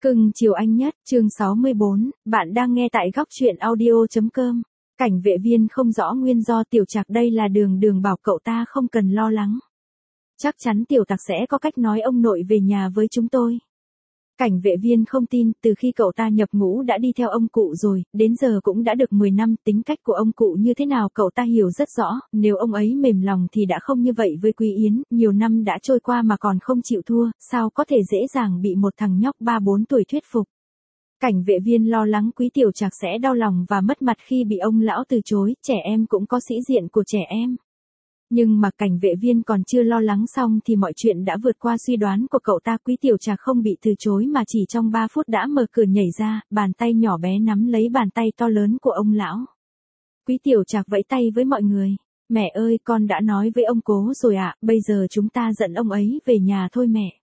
Cưng chiều anh nhất, chương 64, bạn đang nghe tại góc truyện audio.com. Cảnh vệ viên không rõ nguyên do Tiểu Trạc đây là Đường bảo cậu ta không cần lo lắng. Chắc chắn Tiểu Trạc sẽ có cách nói ông nội về nhà với chúng tôi. Cảnh vệ viên không tin, từ khi cậu ta nhập ngũ đã đi theo ông cụ rồi, đến giờ cũng đã được 10 năm, tính cách của ông cụ như thế nào cậu ta hiểu rất rõ, nếu ông ấy mềm lòng thì đã không như vậy với Quý Yến, nhiều năm đã trôi qua mà còn không chịu thua, sao có thể dễ dàng bị một thằng nhóc 3-4 tuổi thuyết phục. Cảnh vệ viên lo lắng Quý Tiểu Trạc sẽ đau lòng và mất mặt khi bị ông lão từ chối, trẻ em cũng có sĩ diện của trẻ em. Nhưng mà cảnh vệ viên còn chưa lo lắng xong thì mọi chuyện đã vượt qua suy đoán của cậu ta. Quý Tiểu Trạc không bị từ chối mà chỉ trong 3 phút đã mở cửa nhảy ra, bàn tay nhỏ bé nắm lấy bàn tay to lớn của ông lão. Quý Tiểu Trạc vẫy tay với mọi người. Mẹ ơi, con đã nói với ông Cố rồi ạ, bây giờ chúng ta dẫn ông ấy về nhà thôi mẹ.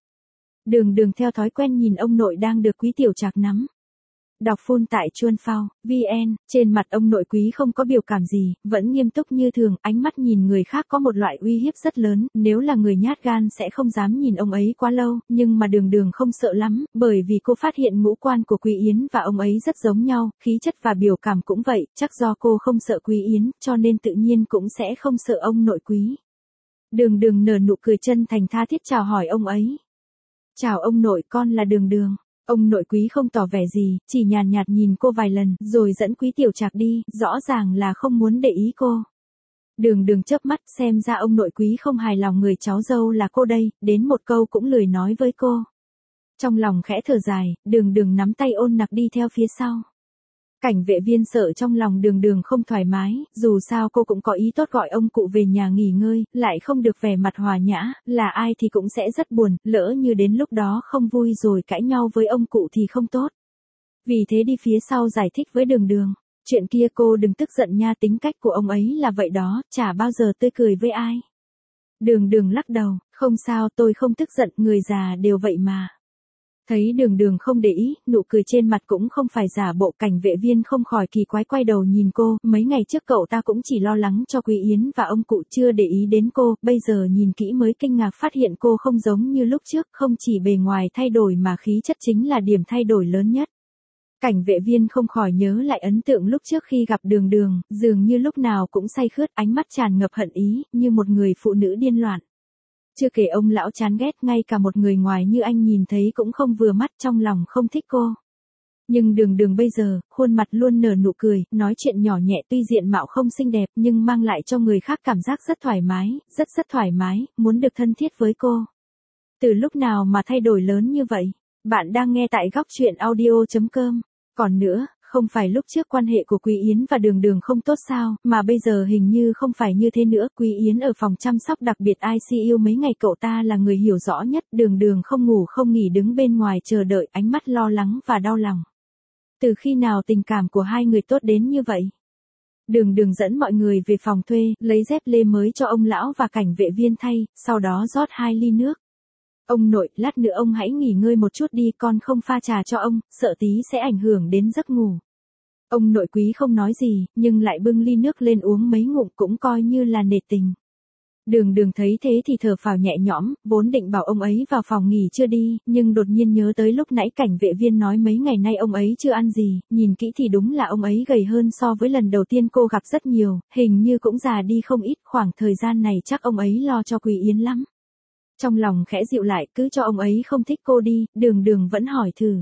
Đường theo thói quen nhìn ông nội đang được Quý Tiểu Trạc nắm. Đọc full tại Chuan Phao, VN, trên mặt ông nội Quý không có biểu cảm gì, vẫn nghiêm túc như thường, ánh mắt nhìn người khác có một loại uy hiếp rất lớn, nếu là người nhát gan sẽ không dám nhìn ông ấy quá lâu, nhưng mà Đường không sợ lắm, bởi vì cô phát hiện ngũ quan của Quý Yến và ông ấy rất giống nhau, khí chất và biểu cảm cũng vậy, chắc do cô không sợ Quý Yến, cho nên tự nhiên cũng sẽ không sợ ông nội Quý. Đường nở nụ cười chân thành tha thiết chào hỏi ông ấy. Chào ông nội, con là Đường. Ông nội Quý không tỏ vẻ gì, chỉ nhàn nhạt nhìn cô vài lần, rồi dẫn Quý Tiểu Trạc đi, rõ ràng là không muốn để ý cô. Đường chớp mắt, xem ra ông nội Quý không hài lòng người cháu dâu là cô đây, đến một câu cũng lười nói với cô. Trong lòng khẽ thở dài, Đường nắm tay ôn nặc đi theo phía sau. Cảnh vệ viên sợ trong lòng Đường không thoải mái, dù sao cô cũng có ý tốt gọi ông cụ về nhà nghỉ ngơi, lại không được vẻ mặt hòa nhã, là ai thì cũng sẽ rất buồn, lỡ như đến lúc đó không vui rồi cãi nhau với ông cụ thì không tốt. Vì thế đi phía sau giải thích với Đường. Chuyện kia cô đừng tức giận nha, tính cách của ông ấy là vậy đó, chả bao giờ tươi cười với ai. Đường lắc đầu, không sao, tôi không tức giận, người già đều vậy mà. Thấy Đường không để ý, nụ cười trên mặt cũng không phải giả bộ. Cảnh vệ viên không khỏi kỳ quái quay đầu nhìn cô, mấy ngày trước cậu ta cũng chỉ lo lắng cho Quý Yến và ông cụ chưa để ý đến cô, bây giờ nhìn kỹ mới kinh ngạc phát hiện cô không giống như lúc trước, không chỉ bề ngoài thay đổi mà khí chất chính là điểm thay đổi lớn nhất. Cảnh vệ viên không khỏi nhớ lại ấn tượng lúc trước khi gặp Đường, dường như lúc nào cũng say khướt, ánh mắt tràn ngập hận ý, như một người phụ nữ điên loạn. Chưa kể ông lão chán ghét, ngay cả một người ngoài như anh nhìn thấy cũng không vừa mắt, trong lòng không thích cô. Nhưng Đường bây giờ, khuôn mặt luôn nở nụ cười, nói chuyện nhỏ nhẹ, tuy diện mạo không xinh đẹp nhưng mang lại cho người khác cảm giác rất thoải mái, rất thoải mái, muốn được thân thiết với cô. Từ lúc nào mà thay đổi lớn như vậy? Bạn đang nghe tại góc truyện audio.com. Còn nữa, không phải lúc trước quan hệ của Quý Yến và Đường không tốt sao, mà bây giờ hình như không phải như thế nữa. Quý Yến ở phòng chăm sóc đặc biệt ICU mấy ngày, cậu ta là người hiểu rõ nhất. Đường không ngủ không nghỉ đứng bên ngoài chờ đợi, ánh mắt lo lắng và đau lòng. Từ khi nào tình cảm của hai người tốt đến như vậy? Đường dẫn mọi người về phòng thuê, lấy dép lê mới cho ông lão và cảnh vệ viên thay, sau đó rót 2 ly nước. Ông nội, lát nữa ông hãy nghỉ ngơi một chút đi, con không pha trà cho ông, sợ tí sẽ ảnh hưởng đến giấc ngủ. Ông nội Quý không nói gì, nhưng lại bưng ly nước lên uống mấy ngụm, cũng coi như là nể tình. Đường thấy thế thì thở phào nhẹ nhõm, vốn định bảo ông ấy vào phòng nghỉ chưa đi, nhưng đột nhiên nhớ tới lúc nãy cảnh vệ viên nói mấy ngày nay ông ấy chưa ăn gì, nhìn kỹ thì đúng là ông ấy gầy hơn so với lần đầu tiên cô gặp rất nhiều, hình như cũng già đi không ít, khoảng thời gian này chắc ông ấy lo cho Quý Yến lắm. Trong lòng khẽ dịu lại, cứ cho ông ấy không thích cô đi. Đường vẫn hỏi thử.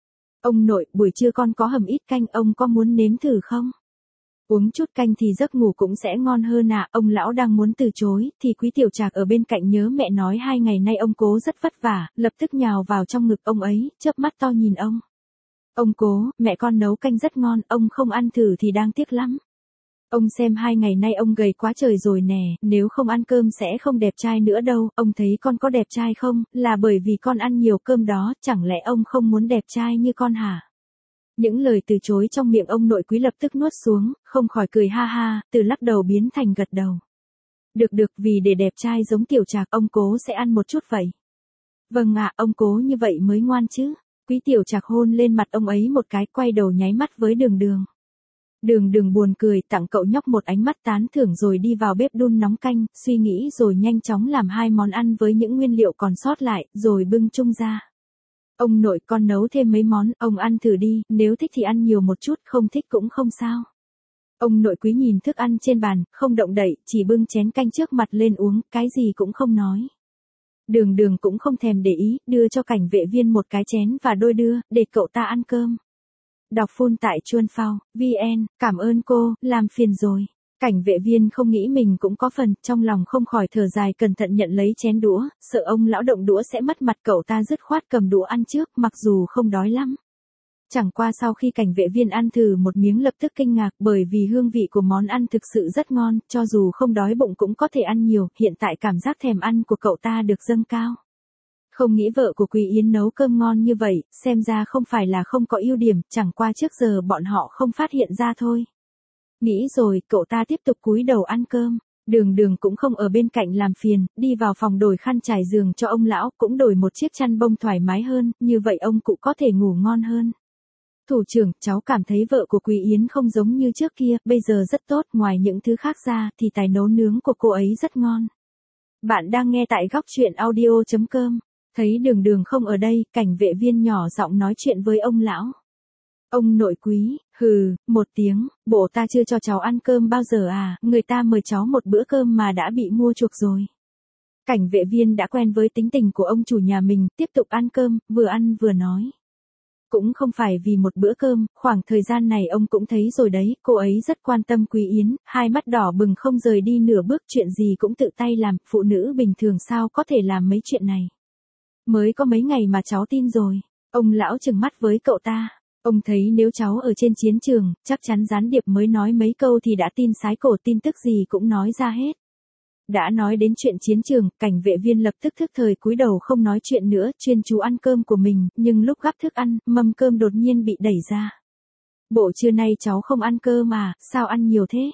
Ông nội, buổi trưa con có hầm ít canh, ông có muốn nếm thử không? Uống chút canh thì giấc ngủ cũng sẽ ngon hơn à. Ông lão đang muốn từ chối, thì Quý Tiểu Trạc ở bên cạnh nhớ mẹ nói 2 ngày nay ông Cố rất vất vả, lập tức nhào vào trong ngực ông ấy, chớp mắt to nhìn ông. Ông Cố, mẹ con nấu canh rất ngon, ông không ăn thử thì đáng tiếc lắm. Ông xem 2 ngày nay ông gầy quá trời rồi nè, nếu không ăn cơm sẽ không đẹp trai nữa đâu. Ông thấy con có đẹp trai không, là bởi vì con ăn nhiều cơm đó, chẳng lẽ ông không muốn đẹp trai như con hả? Những lời từ chối trong miệng ông nội Quý lập tức nuốt xuống, không khỏi cười ha ha, từ lắc đầu biến thành gật đầu. Được, vì để đẹp trai giống Tiểu Trạc, ông Cố sẽ ăn một chút vậy. Vâng ạ, ông Cố như vậy mới ngoan chứ. Quý Tiểu Trạc hôn lên mặt ông ấy một cái, quay đầu nháy mắt với Đường. Đường buồn cười, tặng cậu nhóc một ánh mắt tán thưởng rồi đi vào bếp đun nóng canh, suy nghĩ rồi nhanh chóng làm 2 món ăn với những nguyên liệu còn sót lại, rồi bưng chung ra. Ông nội con nấu thêm mấy món, ông ăn thử đi, nếu thích thì ăn nhiều một chút, không thích cũng không sao. Ông nội Quý nhìn thức ăn trên bàn, không động đậy, chỉ bưng chén canh trước mặt lên uống, cái gì cũng không nói. Đường Đường cũng không thèm để ý, đưa cho Cảnh Vệ Viên một cái chén và đôi đưa, để cậu ta ăn cơm. Đọc full tại Chuan Phao, VN, cảm ơn cô, làm phiền rồi. Cảnh Vệ Viên không nghĩ mình cũng có phần, trong lòng không khỏi thở dài cẩn thận nhận lấy chén đũa, sợ ông lão động đũa sẽ mất mặt, cậu ta dứt khoát cầm đũa ăn trước, mặc dù không đói lắm. Chẳng qua sau khi Cảnh Vệ Viên ăn thử một miếng lập tức kinh ngạc, bởi vì hương vị của món ăn thực sự rất ngon, cho dù không đói bụng cũng có thể ăn nhiều, hiện tại cảm giác thèm ăn của cậu ta được dâng cao. Không nghĩ vợ của Quý Yến nấu cơm ngon như vậy, xem ra không phải là không có ưu điểm, chẳng qua trước giờ bọn họ không phát hiện ra thôi. Nghĩ rồi, cậu ta tiếp tục cúi đầu ăn cơm. Đường Đường cũng không ở bên cạnh làm phiền, đi vào phòng đổi khăn trải giường cho ông lão, cũng đổi một chiếc chăn bông thoải mái hơn, như vậy ông cụ có thể ngủ ngon hơn. Thủ trưởng, cháu cảm thấy vợ của Quý Yến không giống như trước kia, bây giờ rất tốt, ngoài những thứ khác ra, thì tài nấu nướng của cô ấy rất ngon. Bạn đang nghe tại góc truyện audio.com. Thấy Đường Đường không ở đây, Cảnh Vệ Viên nhỏ giọng nói chuyện với ông lão. Ông nội Quý, hừ, một tiếng, bộ ta chưa cho cháu ăn cơm bao giờ à, người ta mời cháu một bữa cơm mà đã bị mua chuộc rồi. Cảnh Vệ Viên đã quen với tính tình của ông chủ nhà mình, tiếp tục ăn vừa nói. Cũng không phải vì một bữa cơm, khoảng thời gian này ông cũng thấy rồi đấy, cô ấy rất quan tâm Quý Yến, hai mắt đỏ bừng không rời đi nửa bước, chuyện gì cũng tự tay làm, phụ nữ bình thường sao có thể làm mấy chuyện này. Mới có mấy ngày mà cháu tin rồi, ông lão trừng mắt với cậu ta. Ông thấy nếu cháu ở trên chiến trường, chắc chắn gián điệp mới nói mấy câu thì đã tin sái cổ, tin tức gì cũng nói ra hết. Đã nói đến chuyện chiến trường, Cảnh Vệ Viên lập tức thức thời cúi đầu không nói chuyện nữa, chuyên chú ăn cơm của mình, nhưng lúc gắp thức ăn, mâm cơm đột nhiên bị đẩy ra. Bộ trưa nay cháu không ăn cơm à, sao ăn nhiều thế?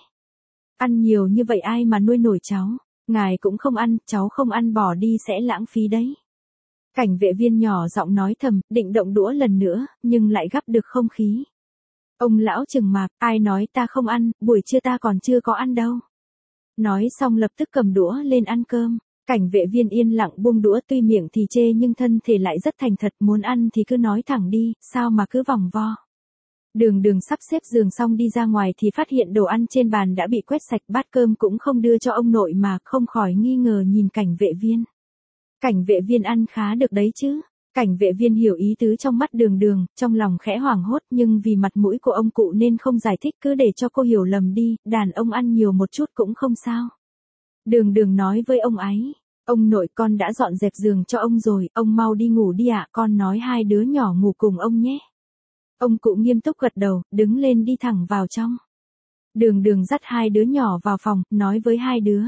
Ăn nhiều như vậy ai mà nuôi nổi cháu, ngài cũng không ăn, cháu không ăn bỏ đi sẽ lãng phí đấy. Cảnh Vệ Viên nhỏ giọng nói thầm, định động đũa lần nữa, nhưng lại gắp được không khí. Ông lão trừng mạc, ai nói ta không ăn, buổi trưa ta còn chưa có ăn đâu. Nói xong lập tức cầm đũa lên ăn cơm. Cảnh Vệ Viên yên lặng buông đũa, tuy miệng thì chê nhưng thân thể lại rất thành thật, muốn ăn thì cứ nói thẳng đi, sao mà cứ vòng vo. Đường Đường sắp xếp giường xong đi ra ngoài thì phát hiện đồ ăn trên bàn đã bị quét sạch, bát cơm cũng không đưa cho ông nội mà, không khỏi nghi ngờ nhìn Cảnh Vệ Viên. Cảnh Vệ Viên ăn khá được đấy chứ. Cảnh Vệ Viên hiểu ý tứ trong mắt Đường Đường, trong lòng khẽ hoảng hốt nhưng vì mặt mũi của ông cụ nên không giải thích, cứ để cho cô hiểu lầm đi, đàn ông ăn nhiều một chút cũng không sao. Đường Đường nói với ông ấy, ông nội con đã dọn dẹp giường cho ông rồi, ông mau đi ngủ đi ạ, con nói hai đứa nhỏ ngủ cùng ông nhé. Ông cụ nghiêm túc gật đầu, đứng lên đi thẳng vào trong. Đường Đường dắt hai đứa nhỏ vào phòng, nói với hai đứa.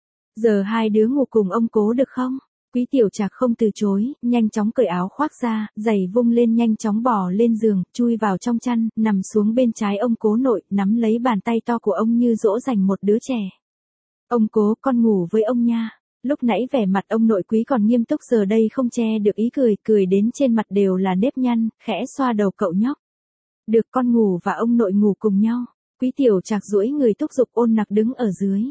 Giờ hai đứa ngủ cùng ông Cố được không? Quý Tiểu Trạc không từ chối, nhanh chóng cởi áo khoác ra, giày vung lên nhanh chóng bò lên giường, chui vào trong chăn, nằm xuống bên trái ông Cố nội, nắm lấy bàn tay to của ông như dỗ dành một đứa trẻ. Ông Cố, con ngủ với ông nha. Lúc nãy vẻ mặt ông nội Quý còn nghiêm túc, giờ đây không che được ý cười, cười đến trên mặt đều là nếp nhăn, khẽ xoa đầu cậu nhóc. Được, con ngủ và ông nội ngủ cùng nhau. Quý Tiểu Trạc duỗi người thúc giục Ôn Nặc đứng ở dưới.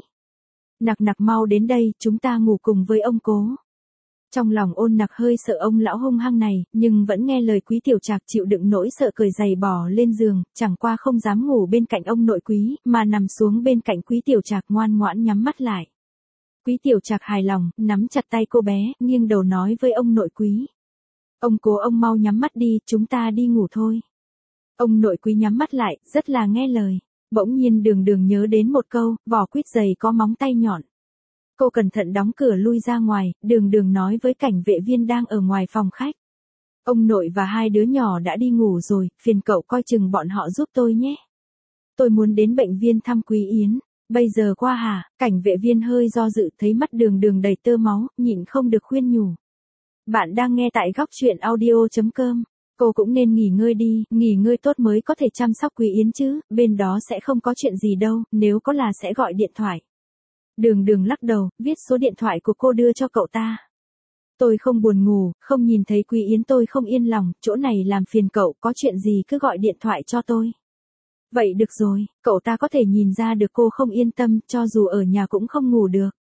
Nặc Nặc mau đến đây, chúng ta ngủ cùng với ông Cố. Trong lòng Ôn Nặc hơi sợ ông lão hung hăng này, nhưng vẫn nghe lời Quý Tiểu Trạc, chịu đựng nỗi sợ cởi giày bò lên giường, chẳng qua không dám ngủ bên cạnh ông nội Quý, mà nằm xuống bên cạnh Quý Tiểu Trạc ngoan ngoãn nhắm mắt lại. Quý Tiểu Trạc hài lòng, nắm chặt tay cô bé, nghiêng đầu nói với ông nội Quý. Ông Cố, ông mau nhắm mắt đi, chúng ta đi ngủ thôi. Ông nội Quý nhắm mắt lại, rất là nghe lời. Bỗng nhiên Đường Đường nhớ đến một câu, vỏ quýt giày có móng tay nhọn. Cô cẩn thận đóng cửa lui ra ngoài, Đường Đường nói với Cảnh Vệ Viên đang ở ngoài phòng khách. Ông nội và hai đứa nhỏ đã đi ngủ rồi, phiền cậu coi chừng bọn họ giúp tôi nhé. Tôi muốn đến bệnh viện thăm Quý Yến. Bây giờ qua hả? Cảnh Vệ Viên hơi do dự, thấy mắt Đường Đường đầy tơ máu, nhịn không được khuyên nhủ. Bạn đang nghe tại góc truyện audio.com. Cô cũng nên nghỉ ngơi đi, nghỉ ngơi tốt mới có thể chăm sóc Quý Yến chứ, bên đó sẽ không có chuyện gì đâu, nếu có là sẽ gọi điện thoại. Đường Đường lắc đầu, viết số điện thoại của cô đưa cho cậu ta. Tôi không buồn ngủ, không nhìn thấy Quý Yến tôi không yên lòng, chỗ này làm phiền cậu, có chuyện gì cứ gọi điện thoại cho tôi. Vậy được rồi, cậu ta có thể nhìn ra được cô không yên tâm, cho dù ở nhà cũng không ngủ được.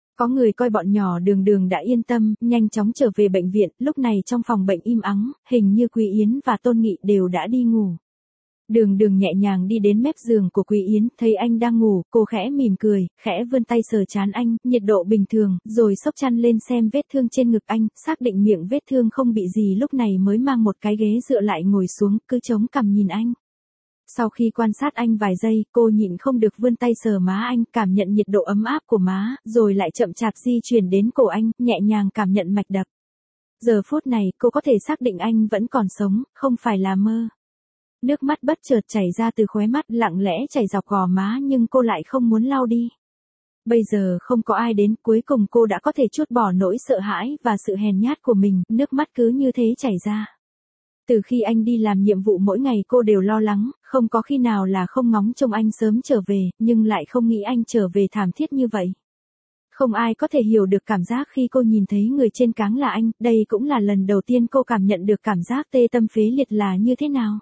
Có người coi bọn nhỏ Đường Đường đã yên tâm, nhanh chóng trở về bệnh viện, lúc này trong phòng bệnh im ắng, hình như Quý Yến và Tôn Nghị đều đã đi ngủ. Đường Đường nhẹ nhàng đi đến mép giường của Quý Yến, thấy anh đang ngủ, cô khẽ mỉm cười, khẽ vươn tay sờ trán anh, nhiệt độ bình thường, rồi xốc chăn lên xem vết thương trên ngực anh, xác định miệng vết thương không bị gì lúc này mới mang một cái ghế dựa lại ngồi xuống, cứ chống cằm nhìn anh. Sau khi quan sát anh vài giây, cô nhịn không được vươn tay sờ má anh, cảm nhận nhiệt độ ấm áp của má, rồi lại chậm chạp di chuyển đến cổ anh, nhẹ nhàng cảm nhận mạch đập. Giờ phút này, cô có thể xác định anh vẫn còn sống, không phải là mơ. Nước mắt bất chợt chảy ra từ khóe mắt, lặng lẽ chảy dọc gò má nhưng cô lại không muốn lau đi. Bây giờ không có ai đến, cuối cùng cô đã có thể trút bỏ nỗi sợ hãi và sự hèn nhát của mình, nước mắt cứ như thế chảy ra. Từ khi anh đi làm nhiệm vụ mỗi ngày cô đều lo lắng, không có khi nào là không ngóng trông anh sớm trở về, nhưng lại không nghĩ anh trở về thảm thiết như vậy. Không ai có thể hiểu được cảm giác khi cô nhìn thấy người trên cáng là anh, đây cũng là lần đầu tiên cô cảm nhận được cảm giác tê tâm phế liệt là như thế nào.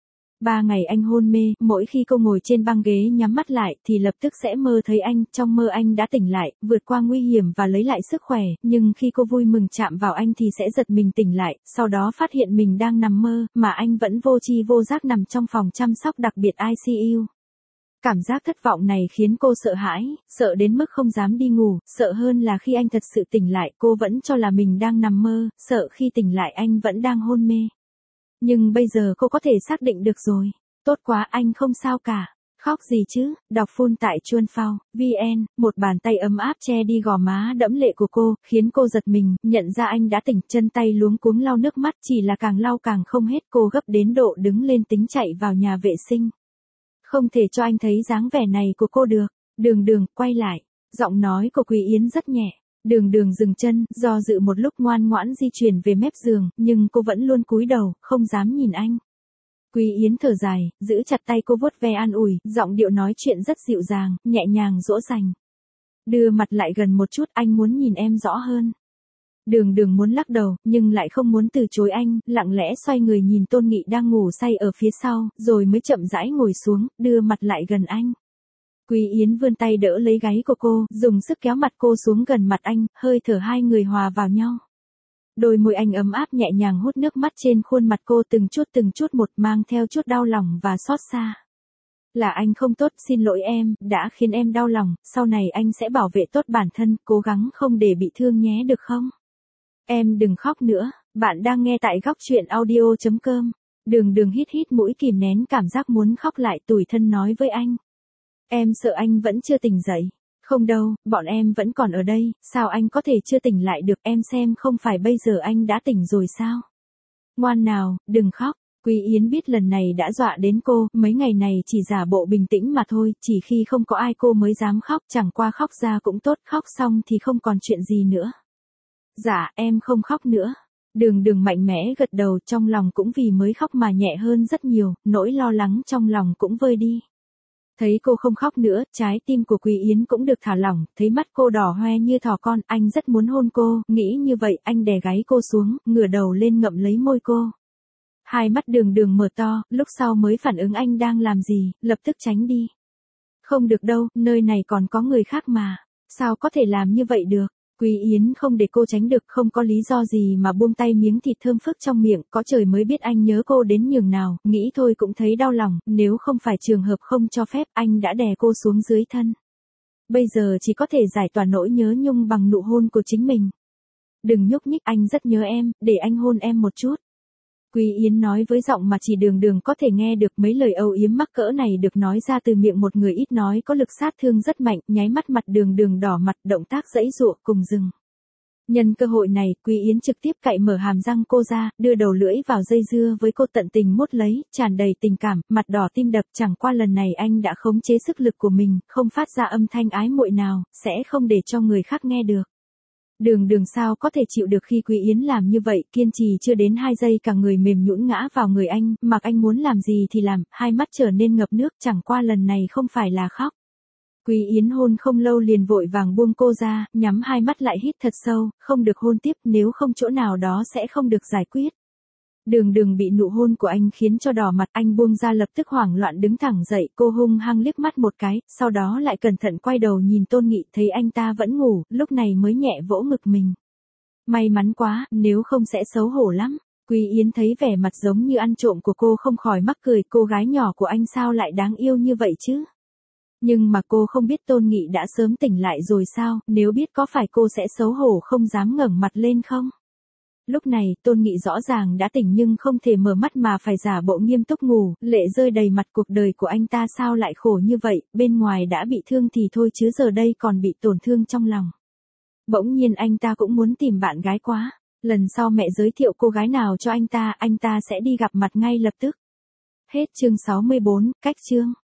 3 ngày anh hôn mê, mỗi khi cô ngồi trên băng ghế nhắm mắt lại thì lập tức sẽ mơ thấy anh, trong mơ anh đã tỉnh lại, vượt qua nguy hiểm và lấy lại sức khỏe, nhưng khi cô vui mừng chạm vào anh thì sẽ giật mình tỉnh lại, sau đó phát hiện mình đang nằm mơ, mà anh vẫn vô tri vô giác nằm trong phòng chăm sóc đặc biệt ICU. Cảm giác thất vọng này khiến cô sợ hãi, sợ đến mức không dám đi ngủ, sợ hơn là khi anh thật sự tỉnh lại cô vẫn cho là mình đang nằm mơ, sợ khi tỉnh lại anh vẫn đang hôn mê. Nhưng bây giờ cô có thể xác định được rồi. Tốt quá, anh không sao cả. Khóc gì chứ, đọc full tại Chuan Phao, VN, một bàn tay ấm áp che đi gò má đẫm lệ của cô, khiến cô giật mình, nhận ra anh đã tỉnh, chân tay luống cuống lau nước mắt, chỉ là càng lau càng không hết, cô gấp đến độ đứng lên tính chạy vào nhà vệ sinh. Không thể cho anh thấy dáng vẻ này của cô được. Đường Đường, quay lại. Giọng nói của Quý Yến rất nhẹ. Đường Đường dừng chân, do dự một lúc ngoan ngoãn di chuyển về mép giường, nhưng cô vẫn luôn cúi đầu, không dám nhìn anh. Quý Yến thở dài, giữ chặt tay cô vuốt ve an ủi, giọng điệu nói chuyện rất dịu dàng, nhẹ nhàng dỗ dành. Đưa mặt lại gần một chút, anh muốn nhìn em rõ hơn. Đường Đường muốn lắc đầu, nhưng lại không muốn từ chối anh, lặng lẽ xoay người nhìn Tôn Nghị đang ngủ say ở phía sau, rồi mới chậm rãi ngồi xuống, đưa mặt lại gần anh. Quý Yến vươn tay đỡ lấy gáy của cô, dùng sức kéo mặt cô xuống gần mặt anh, hơi thở hai người hòa vào nhau. Đôi môi anh ấm áp nhẹ nhàng hút nước mắt trên khuôn mặt cô từng chút một, mang theo chút đau lòng và xót xa. Là anh không tốt, xin lỗi em, đã khiến em đau lòng, sau này anh sẽ bảo vệ tốt bản thân, cố gắng không để bị thương nhé được không? Em đừng khóc nữa, bạn đang nghe tại góc truyện audio.com. Đường Đường hít hít mũi kìm nén cảm giác muốn khóc lại, tủi thân nói với anh. Em sợ anh vẫn chưa tỉnh dậy. Không đâu, bọn em vẫn còn ở đây, sao anh có thể chưa tỉnh lại được, em xem không phải bây giờ anh đã tỉnh rồi sao? Ngoan nào, đừng khóc. Quý Yến biết lần này đã dọa đến cô, mấy ngày này chỉ giả bộ bình tĩnh mà thôi, chỉ khi không có ai cô mới dám khóc, chẳng qua khóc ra cũng tốt, khóc xong thì không còn chuyện gì nữa. Dạ, em không khóc nữa. Đường Đường mạnh mẽ gật đầu, trong lòng cũng vì mới khóc mà nhẹ hơn rất nhiều, nỗi lo lắng trong lòng cũng vơi đi. Thấy cô không khóc nữa, trái tim của Quý Yến cũng được thả lỏng, thấy mắt cô đỏ hoe như thỏ con, anh rất muốn hôn cô, nghĩ như vậy, anh đè gáy cô xuống, ngửa đầu lên ngậm lấy môi cô. Hai mắt Đường Đường mở to, lúc sau mới phản ứng anh đang làm gì, lập tức tránh đi. Không được đâu, nơi này còn có người khác mà, sao có thể làm như vậy được? Quý Yến không để cô tránh được, không có lý do gì mà buông tay miếng thịt thơm phức trong miệng, có trời mới biết anh nhớ cô đến nhường nào, nghĩ thôi cũng thấy đau lòng, nếu không phải trường hợp không cho phép, anh đã đè cô xuống dưới thân. Bây giờ chỉ có thể giải tỏa nỗi nhớ nhung bằng nụ hôn của chính mình. Đừng nhúc nhích, anh rất nhớ em, để anh hôn em một chút. Quý Yến nói với giọng mà chỉ Đường Đường có thể nghe được, mấy lời âu yếm mắc cỡ này được nói ra từ miệng một người ít nói có lực sát thương rất mạnh, nháy mắt mặt Đường Đường đỏ mặt, động tác giãy giụa cùng dừng. Nhân cơ hội này, Quý Yến trực tiếp cạy mở hàm răng cô ra, đưa đầu lưỡi vào dây dưa với cô, tận tình mút lấy, tràn đầy tình cảm, mặt đỏ tim đập, chẳng qua lần này anh đã khống chế sức lực của mình, không phát ra âm thanh ái muội nào, sẽ không để cho người khác nghe được. Đường Đường sao có thể chịu được khi Quý Yến làm như vậy, kiên trì chưa đến 2 giây cả người mềm nhũn ngã vào người anh, mặc anh muốn làm gì thì làm, hai mắt trở nên ngập nước, chẳng qua lần này không phải là khóc. Quý Yến hôn không lâu liền vội vàng buông cô ra, nhắm hai mắt lại hít thật sâu, không được hôn tiếp, nếu không chỗ nào đó sẽ không được giải quyết. Đường Đường bị nụ hôn của anh khiến cho đỏ mặt, anh buông ra lập tức hoảng loạn đứng thẳng dậy, cô hung hăng liếc mắt một cái, sau đó lại cẩn thận quay đầu nhìn Tôn Nghị, thấy anh ta vẫn ngủ, lúc này mới nhẹ vỗ ngực mình. May mắn quá, nếu không sẽ xấu hổ lắm. Quý Yến thấy vẻ mặt giống như ăn trộm của cô không khỏi mắc cười, cô gái nhỏ của anh sao lại đáng yêu như vậy chứ? Nhưng mà cô không biết Tôn Nghị đã sớm tỉnh lại rồi sao, nếu biết có phải cô sẽ xấu hổ không dám ngẩng mặt lên không? Lúc này, Tôn Nghị rõ ràng đã tỉnh nhưng không thể mở mắt mà phải giả bộ nghiêm túc ngủ, lệ rơi đầy mặt, cuộc đời của anh ta sao lại khổ như vậy, bên ngoài đã bị thương thì thôi chứ giờ đây còn bị tổn thương trong lòng. Bỗng nhiên anh ta cũng muốn tìm bạn gái quá, lần sau mẹ giới thiệu cô gái nào cho anh ta sẽ đi gặp mặt ngay lập tức. Hết chương 64, cách chương.